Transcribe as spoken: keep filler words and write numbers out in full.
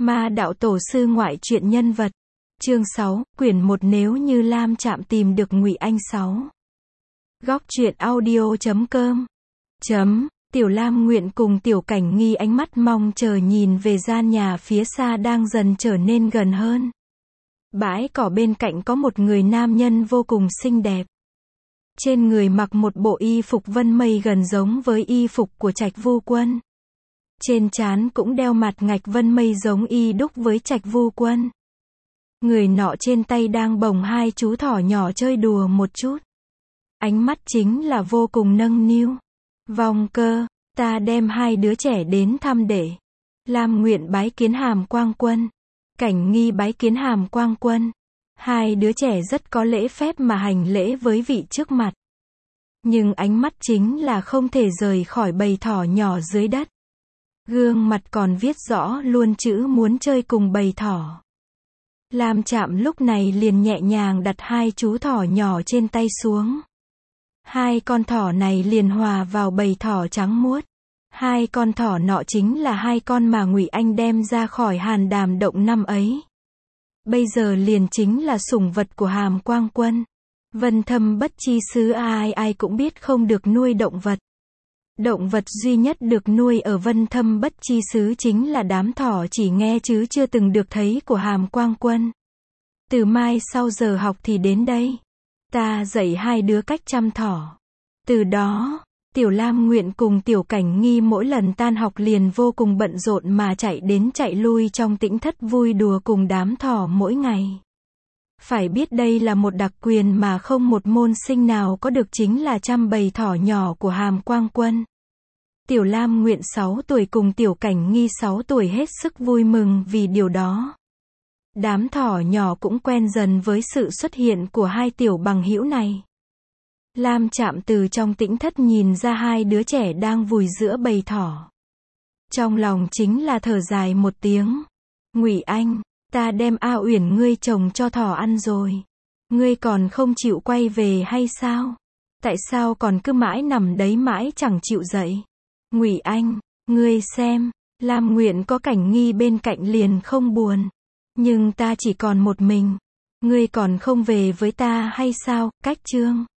Ma đạo tổ sư ngoại truyện nhân vật. Chương sáu, quyển một. Nếu như Lam Trạm tìm được Ngụy Anh. sáu. Góc truyện audio chấm com. Chấm. Tiểu Lam Nguyện cùng Tiểu Cảnh Nghi ánh mắt mong chờ nhìn về gian nhà phía xa đang dần trở nên gần hơn. Bãi cỏ bên cạnh có một người nam nhân vô cùng xinh đẹp. Trên người mặc một bộ y phục vân mây gần giống với y phục của Trạch Vu Quân. Trên trán cũng đeo mặt ngạch vân mây giống y đúc với Trạch Vu Quân. Người nọ trên tay đang bồng hai chú thỏ nhỏ chơi đùa một chút. Ánh mắt chính là vô cùng nâng niu. Vòng Cơ, ta đem hai đứa trẻ đến thăm để. Lam Nguyện bái kiến Hàm Quang Quân. Cảnh Nghi bái kiến Hàm Quang Quân. Hai đứa trẻ rất có lễ phép mà hành lễ với vị trước mặt. Nhưng ánh mắt chính là không thể rời khỏi bầy thỏ nhỏ dưới đất. Gương mặt còn viết rõ luôn chữ muốn chơi cùng bầy thỏ. Lam Trạm lúc này liền nhẹ nhàng đặt hai chú thỏ nhỏ trên tay xuống. Hai con thỏ này liền hòa vào bầy thỏ trắng muốt. Hai con thỏ nọ chính là hai con mà Ngụy Anh đem ra khỏi Hàn Đàm động năm ấy. Bây giờ liền chính là sủng vật của Hàm Quang Quân. Vân Thâm Bất Chi Xứ ai ai cũng biết không được nuôi động vật. Động vật duy nhất được nuôi ở Vân Thâm Bất Chi Xứ chính là đám thỏ chỉ nghe chứ chưa từng được thấy của Hàm Quang Quân. Từ mai sau giờ học thì đến đây. Ta dạy hai đứa cách chăm thỏ. Từ đó, Tiểu Lam Nguyện cùng Tiểu Cảnh Nghi mỗi lần tan học liền vô cùng bận rộn mà chạy đến chạy lui trong tĩnh thất vui đùa cùng đám thỏ mỗi ngày. Phải biết đây là một đặc quyền mà không một môn sinh nào có được, chính là chăm bầy thỏ nhỏ của Hàm Quang Quân. Tiểu Lam Nguyện sáu tuổi cùng Tiểu Cảnh Nghi sáu tuổi hết sức vui mừng vì điều đó. Đám thỏ nhỏ cũng quen dần với sự xuất hiện của hai tiểu bằng hữu này. Lam Trạm từ trong tĩnh thất nhìn ra hai đứa trẻ đang vùi giữa bầy thỏ. Trong lòng chính là thở dài một tiếng. Ngụy Anh, ta đem A Uyển ngươi trồng cho thỏ ăn rồi. Ngươi còn không chịu quay về hay sao? Tại sao còn cứ mãi nằm đấy mãi chẳng chịu dậy? Ngụy Anh, ngươi xem, Lam Nguyện có Cảnh Nghi bên cạnh liền không buồn. Nhưng ta chỉ còn một mình. Ngươi còn không về với ta hay sao? Cách Chương.